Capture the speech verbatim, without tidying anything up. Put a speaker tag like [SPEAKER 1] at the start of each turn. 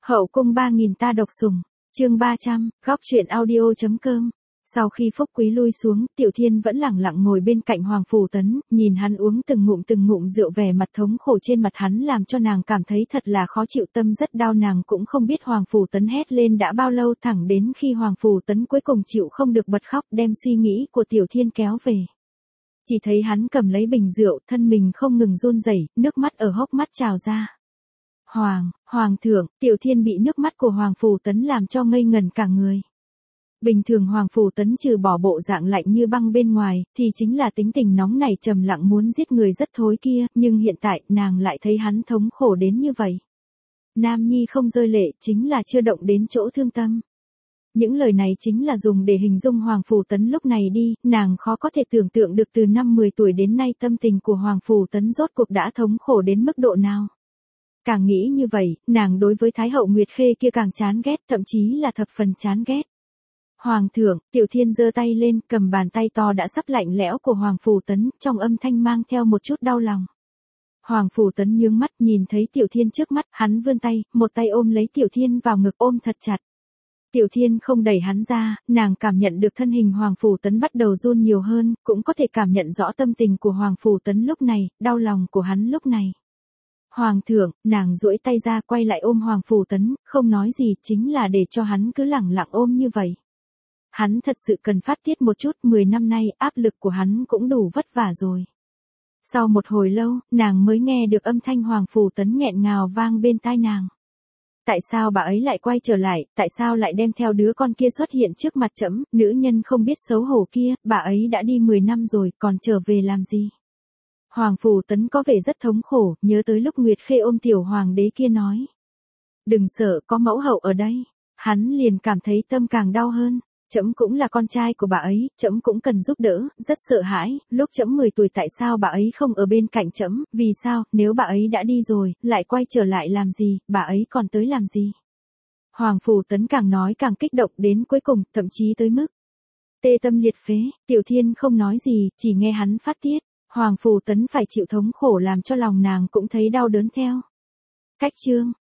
[SPEAKER 1] Hậu cung ba nghìn ta độc sủng, chương ba trăm, góc truyện audio.com. Sau khi Phúc Quý lui xuống, Tiểu Thiên vẫn lẳng lặng ngồi bên cạnh Hoàng Phủ Tấn, nhìn hắn uống từng ngụm từng ngụm rượu, vẻ mặt thống khổ trên mặt hắn làm cho nàng cảm thấy thật là khó chịu, tâm rất đau. Nàng cũng không biết Hoàng Phủ Tấn hét lên đã bao lâu, thẳng đến khi Hoàng Phủ Tấn cuối cùng chịu không được bật khóc, đem suy nghĩ của Tiểu Thiên kéo về. Chỉ thấy hắn cầm lấy bình rượu, thân mình không ngừng run rẩy, nước mắt ở hốc mắt trào ra. Hoàng, Hoàng thượng, Tiểu Thiên bị nước mắt của Hoàng Phủ Tấn làm cho ngây ngần cả người. Bình thường Hoàng Phủ Tấn trừ bỏ bộ dạng lạnh như băng bên ngoài, thì chính là tính tình nóng nảy trầm lặng muốn giết người rất thối kia, nhưng hiện tại nàng lại thấy hắn thống khổ đến như vậy. Nam nhi không rơi lệ chính là chưa động đến chỗ thương tâm. Những lời này chính là dùng để hình dung Hoàng Phủ Tấn lúc này đi, nàng khó có thể tưởng tượng được từ năm mười tuổi đến nay tâm tình của Hoàng Phủ Tấn rốt cuộc đã thống khổ đến mức độ nào. Càng nghĩ như vậy, nàng đối với Thái hậu Nguyệt Khê kia càng chán ghét, thậm chí là thập phần chán ghét. Hoàng thượng, Tiểu Thiên giơ tay lên, cầm bàn tay to đã sắp lạnh lẽo của Hoàng Phủ Tấn, trong âm thanh mang theo một chút đau lòng. Hoàng Phủ Tấn nhướng mắt nhìn thấy Tiểu Thiên trước mắt, hắn vươn tay, một tay ôm lấy Tiểu Thiên vào ngực, ôm thật chặt. Tiểu Thiên không đẩy hắn ra, nàng cảm nhận được thân hình Hoàng Phủ Tấn bắt đầu run nhiều hơn, cũng có thể cảm nhận rõ tâm tình của Hoàng Phủ Tấn lúc này, đau lòng của hắn lúc này. Hoàng thượng, nàng duỗi tay ra quay lại ôm Hoàng Phủ Tấn, không nói gì, chính là để cho hắn cứ lẳng lặng ôm như vậy. Hắn thật sự cần phát tiết một chút, mười năm nay áp lực của hắn cũng đủ vất vả rồi. Sau một hồi lâu, nàng mới nghe được âm thanh Hoàng Phủ Tấn nghẹn ngào vang bên tai nàng. Tại sao bà ấy lại quay trở lại, tại sao lại đem theo đứa con kia xuất hiện trước mặt trẫm, nữ nhân không biết xấu hổ kia, bà ấy đã đi mười năm rồi, còn trở về làm gì? Hoàng Phủ Tấn có vẻ rất thống khổ, nhớ tới lúc Nguyệt Khê ôm tiểu hoàng đế kia nói. Đừng sợ, có mẫu hậu ở đây. Hắn liền cảm thấy tâm càng đau hơn. Trẫm cũng là con trai của bà ấy, trẫm cũng cần giúp đỡ, rất sợ hãi, lúc trẫm mười tuổi tại sao bà ấy không ở bên cạnh trẫm, vì sao, nếu bà ấy đã đi rồi, lại quay trở lại làm gì, bà ấy còn tới làm gì? Hoàng Phủ Tấn càng nói càng kích động đến cuối cùng, thậm chí tới mức tê tâm liệt phế. Tiểu Thiên không nói gì, chỉ nghe hắn phát tiết. Hoàng Phủ Tấn phải chịu thống khổ làm cho lòng nàng cũng thấy đau đớn theo. Cách chương